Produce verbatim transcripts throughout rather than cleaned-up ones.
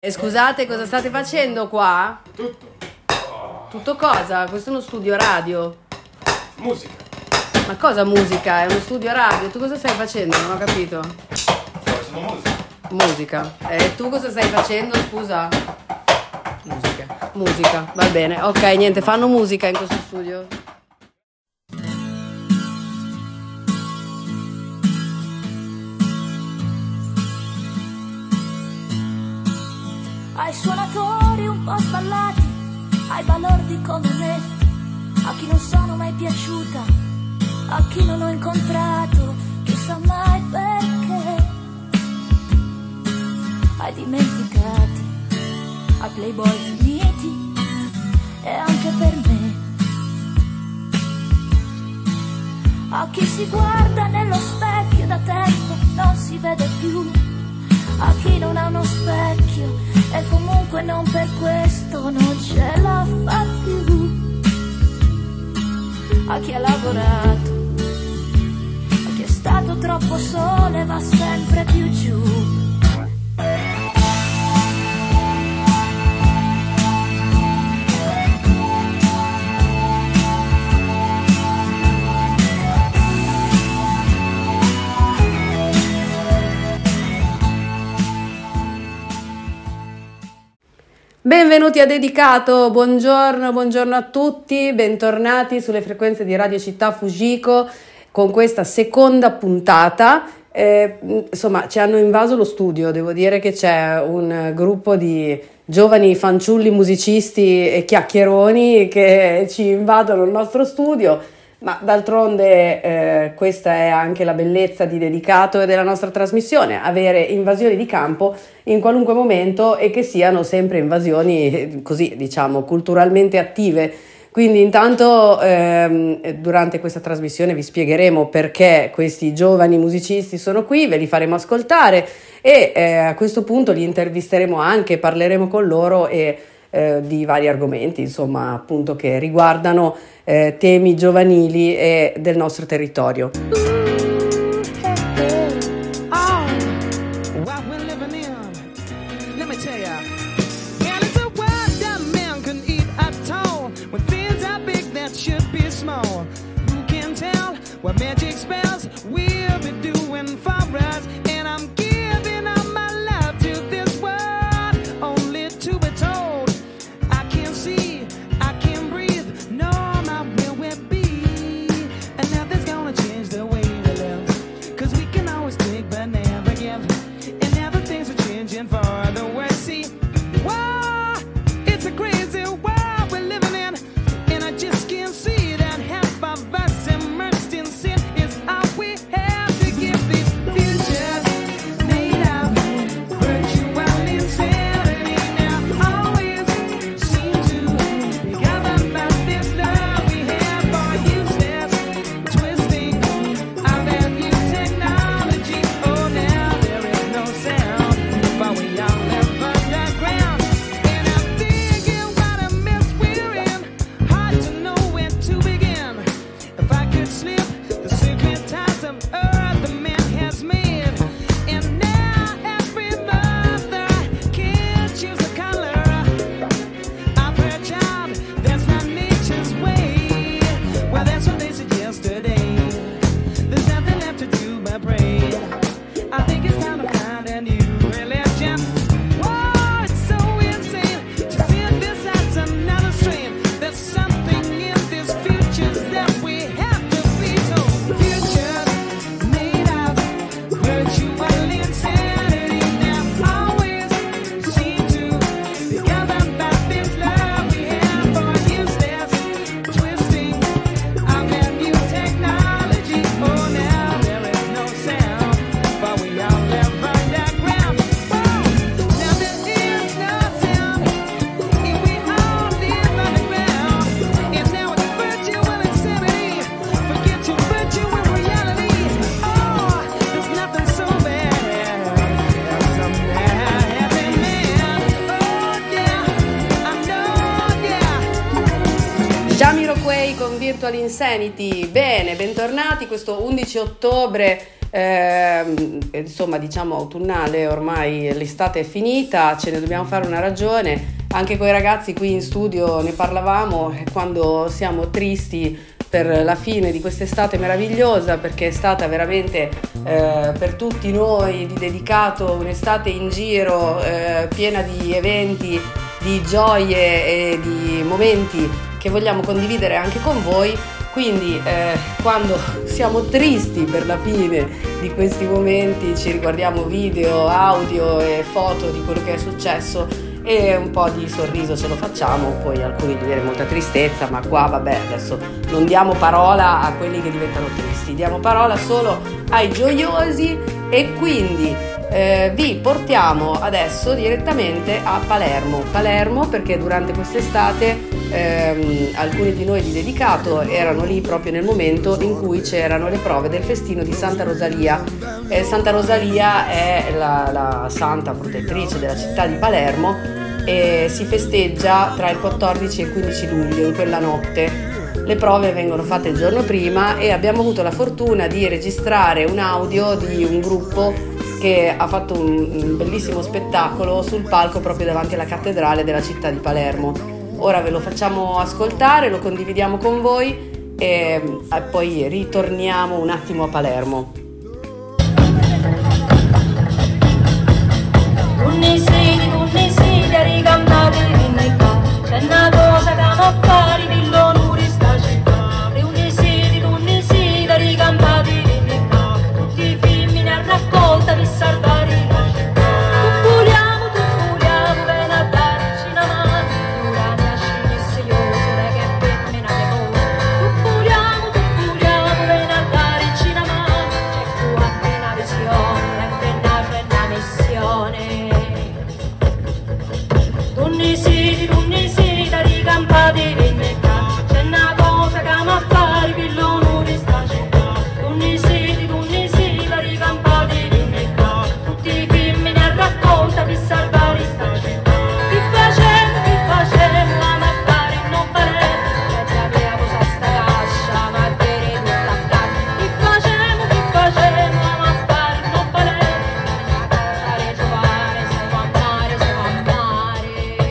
E scusate, cosa state facendo qua? Tutto. Tutto cosa? Questo è uno studio radio. Musica. Ma cosa musica? È uno studio radio. Tu cosa stai facendo? Non ho capito. Sto facendo musica. Musica. E tu cosa stai facendo? Scusa. Musica. Musica, va bene. Ok, niente, fanno musica in questo studio. Ai suonatori un po' sballati, ai balordi come me, a chi non sono mai piaciuta, a chi non ho incontrato, chissà mai perché, ai dimenticati, ai playboy finiti e anche per me, a chi si guarda nello specchio da tempo non si vede più, a chi non ha uno specchio e comunque non per questo non ce la fa più, a chi ha lavorato, a chi è stato troppo solo e va sempre più giù. Benvenuti a Dedicato, buongiorno, buongiorno a tutti, bentornati sulle frequenze di Radio Città Fujiko con questa seconda puntata. Eh, insomma, ci hanno invaso lo studio, devo dire che c'è un gruppo di giovani fanciulli musicisti e chiacchieroni che ci invadono il nostro studio. Ma d'altronde eh, questa è anche la bellezza di Dedicato e della nostra trasmissione, avere invasioni di campo in qualunque momento e che siano sempre invasioni così, diciamo, culturalmente attive. Quindi intanto ehm, durante questa trasmissione vi spiegheremo perché questi giovani musicisti sono qui, ve li faremo ascoltare e eh, a questo punto li intervisteremo anche, parleremo con loro e Eh, di vari argomenti, insomma, appunto, che riguardano eh, temi giovanili e del nostro territorio. Virtual Insanity. Bene, bentornati questo undici ottobre eh, insomma diciamo autunnale, ormai l'estate è finita, ce ne dobbiamo fare una ragione. Anche con i ragazzi qui in studio ne parlavamo, quando siamo tristi per la fine di quest'estate meravigliosa, perché è stata veramente eh, per tutti noi di dedicato un'estate in giro, eh, piena di eventi, di gioie e di momenti che vogliamo condividere anche con voi. Quindi eh, quando siamo tristi per la fine di questi momenti ci riguardiamo video, audio e foto di quello che è successo, e un po' di sorriso ce lo facciamo, poi alcuni gli viene molta tristezza, ma qua vabbè, adesso non diamo parola a quelli che diventano tristi, diamo parola solo ai gioiosi. E quindi eh, vi portiamo adesso direttamente a Palermo Palermo perché durante quest'estate ehm, alcuni di noi di dedicato erano lì proprio nel momento in cui c'erano le prove del festino di Santa Rosalia. eh, Santa Rosalia è la, la santa protettrice della città di Palermo e si festeggia tra il quattordici e il quindici luglio, in quella notte. Le prove vengono fatte il giorno prima e abbiamo avuto la fortuna di registrare un audio di un gruppo che ha fatto un, un bellissimo spettacolo sul palco proprio davanti alla cattedrale della città di Palermo. Ora ve lo facciamo ascoltare, lo condividiamo con voi e, e poi ritorniamo un attimo a Palermo. C'è una cosa che mi appare di l'onore sta città. Riunisi, riunisi, da ricampati di città. Tutti i femmini a raccolta per salvare la città. Tu vogliamo, tu vogliamo, ven a darci una mano. Ora mi ascini io, sole che femmina che cosa. Tu vogliamo, tu vogliamo, ven a darci una mano. C'è qui appena visione, appena c'è una missione. Tunisi, tunisi, da ricampati di metà. C'è una cosa che mi appare per l'onore sta città. Tunisi, tunisi, da ricampati di metà. Tutti i femmini a raccolta per salvare sta città. Che facendo, che facendo, la mappare non parente. Che aveva cosa sta cascia, ma bere tutta a casa. Che facendo, che facendo, la mappare non parente. Una cosa di giovane, se va a mare, se va a mare.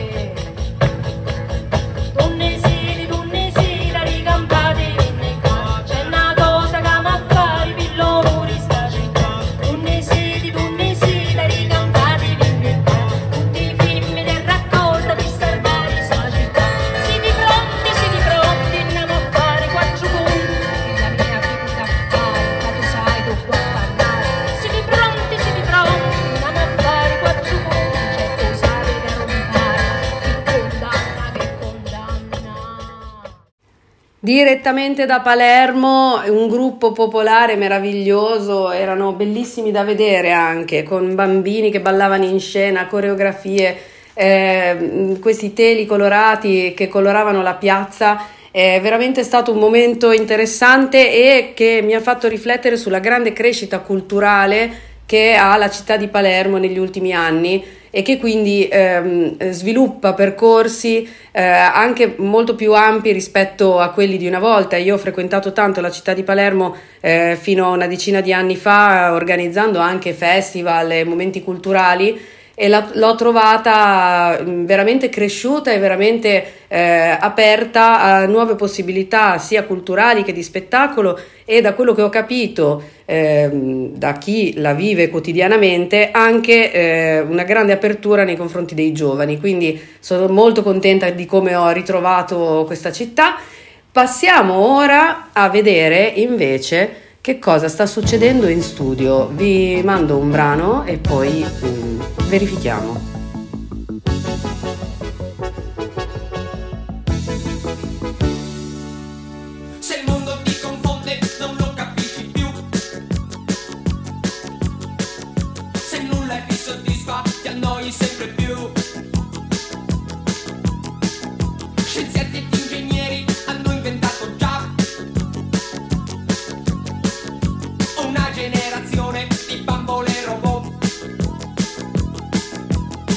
Tunisi, tunisi, da ricampati in necca. C'è una cosa che mi appare per l'onore sta città. Tunisi, tunisi, da ricampati in necca. Tutti i femmini a raccolta per salvare sta città. Siete pronti, siete pronti, andiamo a fare quattro conti. La mia vita a fare, ma tu sai tu puoi parlare. Siete pronti, siete pronti, andiamo a fare quattro conti. C'è cosa da rompare, che condanna, che condanna. Direttamente da Palermo, un gruppo popolare meraviglioso, erano bellissimi da vedere anche, con bambini che ballavano in scena, coreografie, eh, questi teli colorati che coloravano la piazza. È veramente stato un momento interessante e che mi ha fatto riflettere sulla grande crescita culturale che ha la città di Palermo negli ultimi anni e che quindi ehm, sviluppa percorsi eh, anche molto più ampi rispetto a quelli di una volta. Io ho frequentato tanto la città di Palermo eh, fino a una decina di anni fa, organizzando anche festival e momenti culturali, e la, l'ho trovata veramente cresciuta e veramente eh, aperta a nuove possibilità sia culturali che di spettacolo, e da quello che ho capito eh, da chi la vive quotidianamente anche eh, una grande apertura nei confronti dei giovani. Quindi sono molto contenta di come ho ritrovato questa città. Passiamo ora a vedere invece che cosa sta succedendo in studio. Vi mando un brano e poi um, verifichiamo. Se il mondo ti confonde, non lo capisci più. Se nulla ti soddisfa, ti annoi sempre più. Scienziati ed ingegneri hanno inventato già una generazione di bambole robot.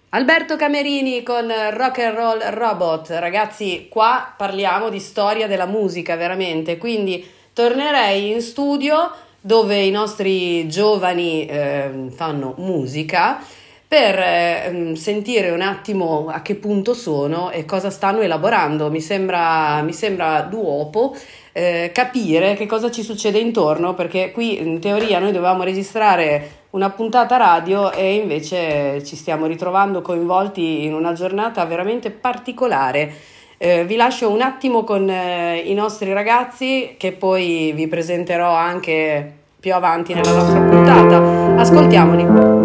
Alberto Camerini con Rock and Roll Robot. Ragazzi, qua parliamo di storia della musica veramente, quindi tornerei in studio dove i nostri giovani eh, fanno musica per eh, sentire un attimo a che punto sono e cosa stanno elaborando. Mi sembra, mi sembra d'uopo eh, capire che cosa ci succede intorno, perché qui in teoria noi dovevamo registrare una puntata radio e invece ci stiamo ritrovando coinvolti in una giornata veramente particolare. Eh, vi lascio un attimo con eh, i nostri ragazzi, che poi vi presenterò anche più avanti nella nostra puntata. Ascoltiamoli.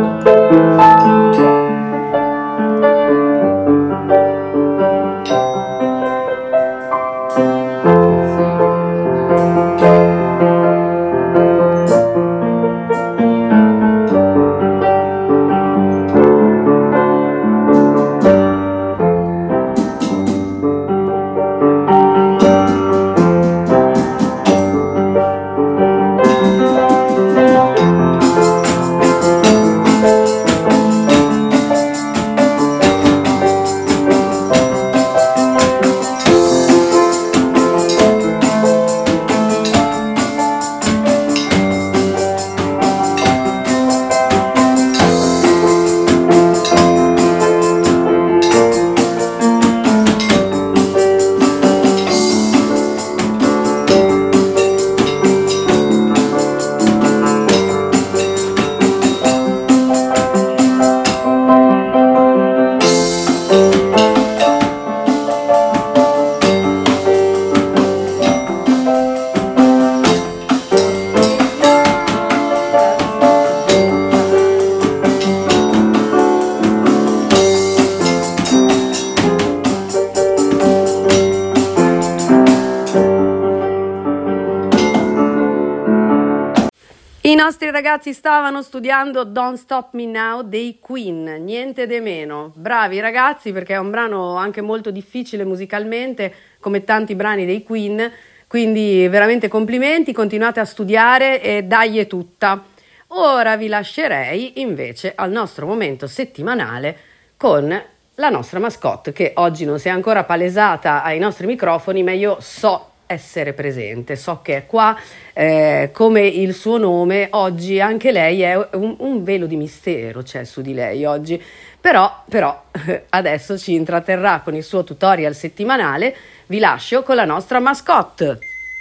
I nostri ragazzi stavano studiando Don't Stop Me Now dei Queen, niente di meno. Bravi ragazzi, perché è un brano anche molto difficile musicalmente, come tanti brani dei Queen, quindi veramente complimenti, continuate a studiare e dai tutta. Ora vi lascerei invece al nostro momento settimanale con la nostra mascotte, che oggi non si è ancora palesata ai nostri microfoni, ma io so essere presente, so che è qua, eh, come il suo nome. Oggi anche lei è un, un velo di mistero c'è su di lei oggi, però, però adesso ci intratterrà con il suo tutorial settimanale. Vi lascio con la nostra mascotte.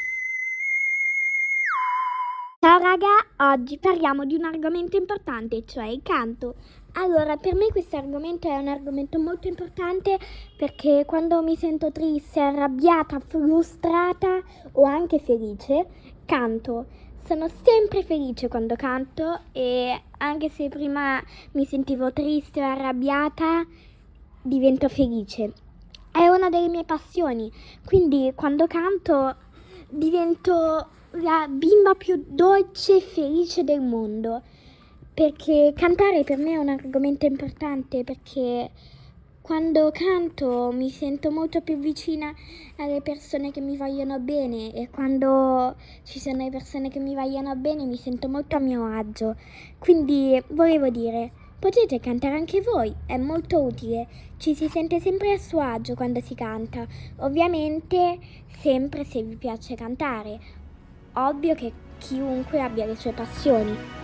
Ciao raga, oggi parliamo di un argomento importante, cioè il canto. Allora, per me questo argomento è un argomento molto importante perché quando mi sento triste, arrabbiata, frustrata o anche felice, canto. Sono sempre felice quando canto e anche se prima mi sentivo triste o arrabbiata, divento felice. È una delle mie passioni, quindi quando canto divento la bimba più dolce e felice del mondo. Perché cantare per me è un argomento importante, perché quando canto mi sento molto più vicina alle persone che mi vogliono bene e quando ci sono le persone che mi vogliono bene mi sento molto a mio agio. Quindi volevo dire, potete cantare anche voi, è molto utile, ci si sente sempre a suo agio quando si canta, ovviamente sempre se vi piace cantare, ovvio che chiunque abbia le sue passioni.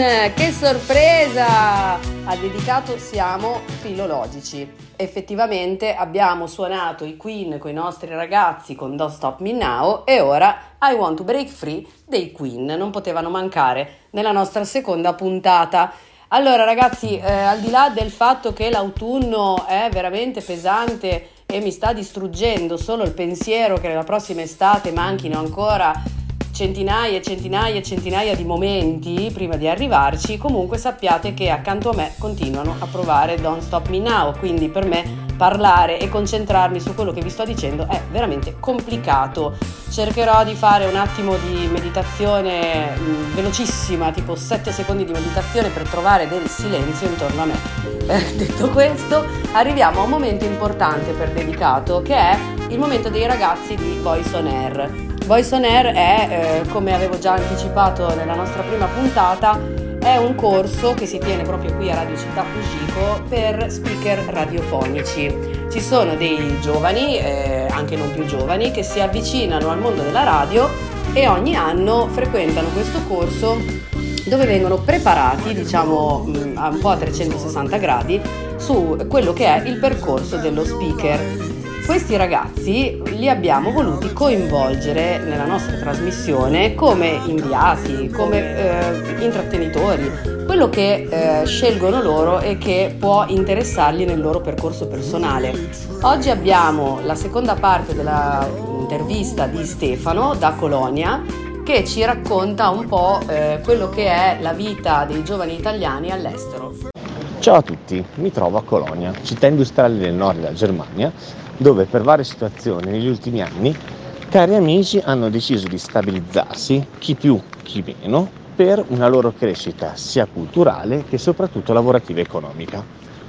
che sorpresa! Ha dedicato Siamo filologici. Effettivamente abbiamo suonato i Queen con i nostri ragazzi con Don't Stop Me Now e ora I Want to Break Free dei Queen. Non potevano mancare nella nostra seconda puntata. Allora ragazzi, eh, al di là del fatto che l'autunno è veramente pesante e mi sta distruggendo solo il pensiero che nella prossima estate manchino ancora centinaia e centinaia e centinaia di momenti prima di arrivarci, comunque sappiate che accanto a me continuano a provare Don't Stop Me Now, quindi per me parlare e concentrarmi su quello che vi sto dicendo è veramente complicato. Cercherò di fare un attimo di meditazione mh, velocissima, tipo sette secondi di meditazione per trovare del silenzio intorno a me. Eh, detto questo, arriviamo a un momento importante per dedicato, che è il momento dei ragazzi di Voice on Air. Voice on Air è, eh, come avevo già anticipato nella nostra prima puntata, è un corso che si tiene proprio qui a Radio Città Fugico per speaker radiofonici. Ci sono dei giovani, eh, anche non più giovani, che si avvicinano al mondo della radio e ogni anno frequentano questo corso dove vengono preparati, diciamo, un po' a trecentosessanta gradi su quello che è il percorso dello speaker. Questi ragazzi li abbiamo voluti coinvolgere nella nostra trasmissione come inviati, come eh, intrattenitori, quello che eh, scelgono loro e che può interessarli nel loro percorso personale. Oggi abbiamo la seconda parte dell'intervista di Stefano da Colonia, che ci racconta un po' eh, quello che è la vita dei giovani italiani all'estero. Ciao a tutti, mi trovo a Colonia, città industriale del nord della Germania, dove per varie situazioni negli ultimi anni cari amici hanno deciso di stabilizzarsi, chi più, chi meno, per una loro crescita sia culturale che soprattutto lavorativa e economica.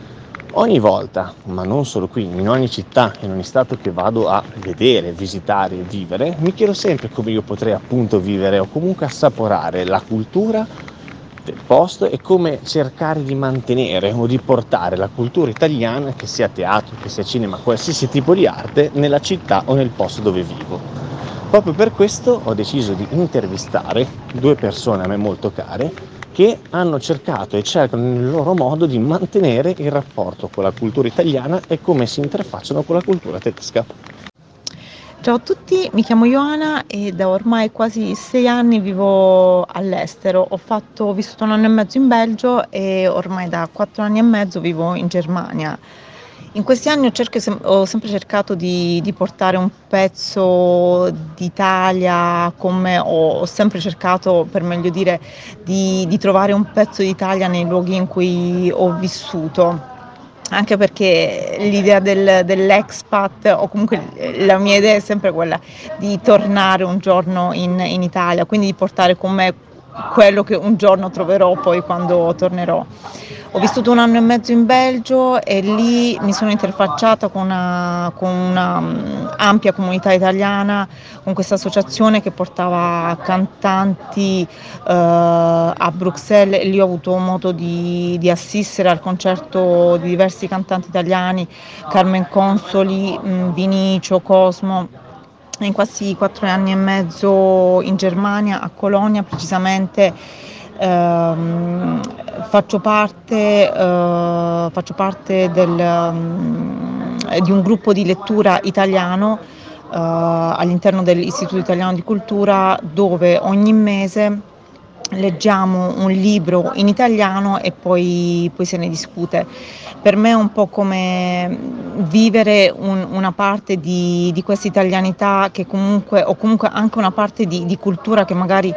Ogni volta, ma non solo qui, in ogni città, in ogni stato che vado a vedere, visitare e vivere, mi chiedo sempre come io potrei appunto vivere o comunque assaporare la cultura del posto e come cercare di mantenere o di portare la cultura italiana, che sia teatro, che sia cinema, qualsiasi tipo di arte, nella città o nel posto dove vivo. Proprio per questo ho deciso di intervistare due persone a me molto care che hanno cercato e cercano nel loro modo di mantenere il rapporto con la cultura italiana e come si interfacciano con la cultura tedesca. Ciao a tutti, mi chiamo Ioana e da ormai quasi sei anni vivo all'estero. Ho fatto, ho vissuto un anno e mezzo in Belgio e ormai da quattro anni e mezzo vivo in Germania. In questi anni ho, cerco, ho sempre cercato di, di portare un pezzo d'Italia con me, ho, ho sempre cercato, per meglio dire, di, di trovare un pezzo d'Italia nei luoghi in cui ho vissuto. Anche perché l'idea del, dell'expat, o comunque la mia idea è sempre quella di tornare un giorno in, in Italia, quindi di portare con me quello che un giorno troverò poi quando tornerò. Ho vissuto un anno e mezzo in Belgio e lì mi sono interfacciata con una, con una um, ampia comunità italiana, con questa associazione che portava cantanti uh, a Bruxelles, e lì ho avuto modo di, di assistere al concerto di diversi cantanti italiani, Carmen Consoli, um, Vinicio, Cosmo. In questi quattro anni e mezzo in Germania, a Colonia precisamente, ehm, faccio parte, eh, faccio parte del, um, di un gruppo di lettura italiano eh, all'interno dell'Istituto Italiano di Cultura, dove ogni mese leggiamo un libro in italiano e poi, poi se ne discute. Per me è un po' come vivere un, una parte di, di questa italianità che comunque, o comunque anche una parte di, di cultura che magari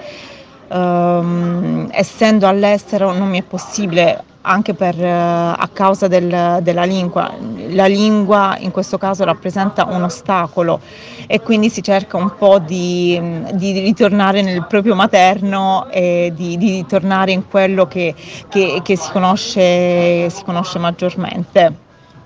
ehm, essendo all'estero non mi è possibile, anche per, eh, a causa del, della lingua. La lingua in questo caso rappresenta un ostacolo e quindi si cerca un po' di, di ritornare nel proprio materno e di, di tornare in quello che, che, che si conosce, si conosce maggiormente.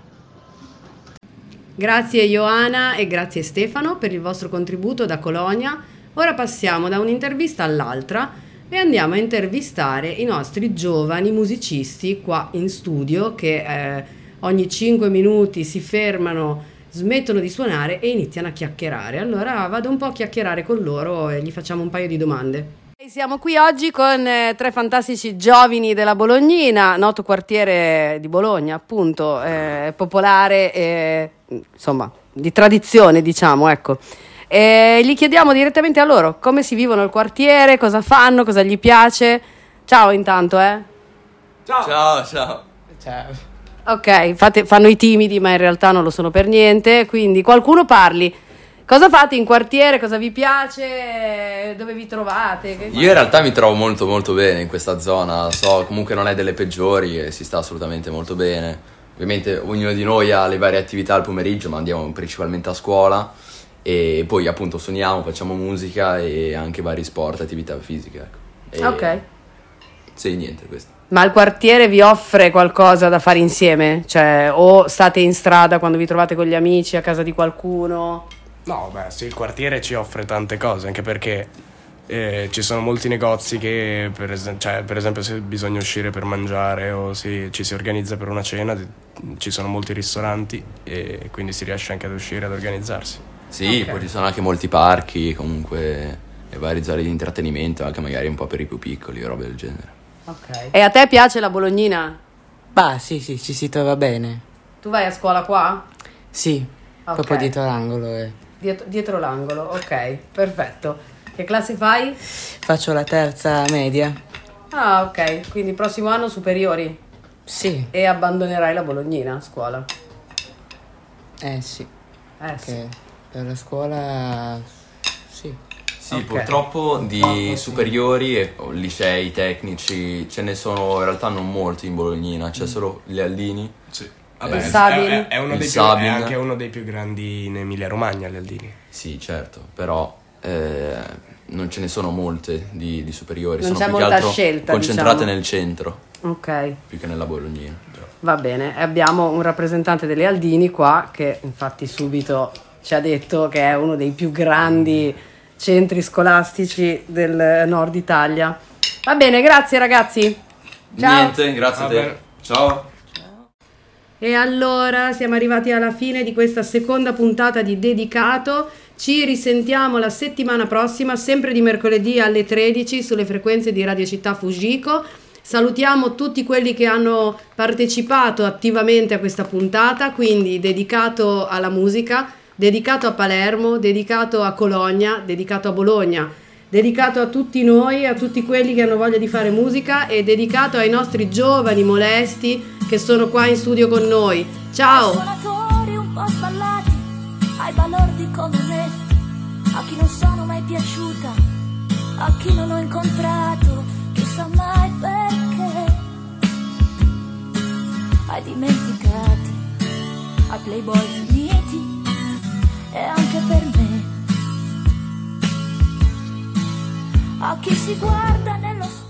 Grazie Ioana e grazie Stefano per il vostro contributo da Colonia. Ora passiamo da un'intervista all'altra e andiamo a intervistare i nostri giovani musicisti qua in studio che eh, ogni cinque minuti si fermano, smettono di suonare e iniziano a chiacchierare. Allora vado un po' a chiacchierare con loro e gli facciamo un paio di domande. Siamo qui oggi con eh, tre fantastici giovani della Bolognina, noto quartiere di Bologna, appunto, eh, popolare e insomma di tradizione, diciamo, ecco. E gli chiediamo direttamente a loro come si vivono il quartiere, cosa fanno, cosa gli piace. Ciao intanto, eh. Ciao. Ciao, ciao. Ciao. Ok, fate, fanno i timidi, ma in realtà non lo sono per niente, quindi qualcuno parli. Cosa fate in quartiere? Cosa vi piace? Dove vi trovate? Che Io in realtà mi trovo molto molto bene in questa zona, so comunque non è delle peggiori e si sta assolutamente molto bene. Ovviamente ognuno di noi ha le varie attività al pomeriggio, ma andiamo principalmente a scuola e poi appunto suoniamo, facciamo musica e anche vari sport, attività fisiche. Ecco. E... Ok. Sì, niente questo. Ma il quartiere vi offre qualcosa da fare insieme? Cioè, o state in strada quando vi trovate con gli amici, a casa di qualcuno? No, beh, sì, il quartiere ci offre tante cose, anche perché eh, ci sono molti negozi che, per, es- cioè, per esempio, se bisogna uscire per mangiare o se ci si organizza per una cena, ci sono molti ristoranti e quindi si riesce anche ad uscire, ad organizzarsi. Sì, Ok. poi ci sono anche molti parchi, comunque, e varie zone di intrattenimento, anche magari un po' per i più piccoli, robe del genere. Ok. E a te piace la Bolognina? Bah, sì, sì, ci si trova bene. Tu vai a scuola qua? Sì, Ok. proprio dietro l'angolo. eh. Dietro, dietro l'angolo, ok, perfetto. Che classe fai? Faccio la terza media. Ah, ok, quindi prossimo anno superiori Sì, e abbandonerai la Bolognina a scuola. eh sì, Eh sì. che per la scuola sì. Sì, Ok. purtroppo di superiori e o licei tecnici ce ne sono in realtà non molti in Bolognina, c'è solo gli Aldini. Sì. Il è, Sabin. è- è uno Il dei più, è Sabin. anche uno dei più grandi in Emilia Romagna, gli Aldini. Sì, certo, però eh, non ce ne sono molte di, di superiori, Non sono c'è più che molta altro scelta, concentrate diciamo. nel centro, Ok, più che nella Bolognina. va bene. E abbiamo un rappresentante delle Aldini qua che infatti subito ci ha detto che è uno dei più grandi centri scolastici del nord Italia. Va bene, grazie ragazzi. Ciao. Niente, grazie a Va te. bene. Ciao. E allora siamo arrivati alla fine di questa seconda puntata di Dedicato. Ci risentiamo la settimana prossima, sempre di mercoledì alle tredici sulle frequenze di Radio Città Fujiko. Salutiamo tutti quelli che hanno partecipato attivamente a questa puntata, quindi dedicato alla musica, dedicato a Palermo, dedicato a Cologna, dedicato a Bologna, dedicato a tutti noi, a tutti quelli che hanno voglia di fare musica e dedicato ai nostri giovani molesti che sono qua in studio con noi. Ciao! Suonatori un po' sballati, ai balordi come me, a chi non sono mai piaciuta, a chi non ho incontrato, chissà mai perché, ai dimenticati, ai playboy finiti e anche per me, a chi si guarda nello specchio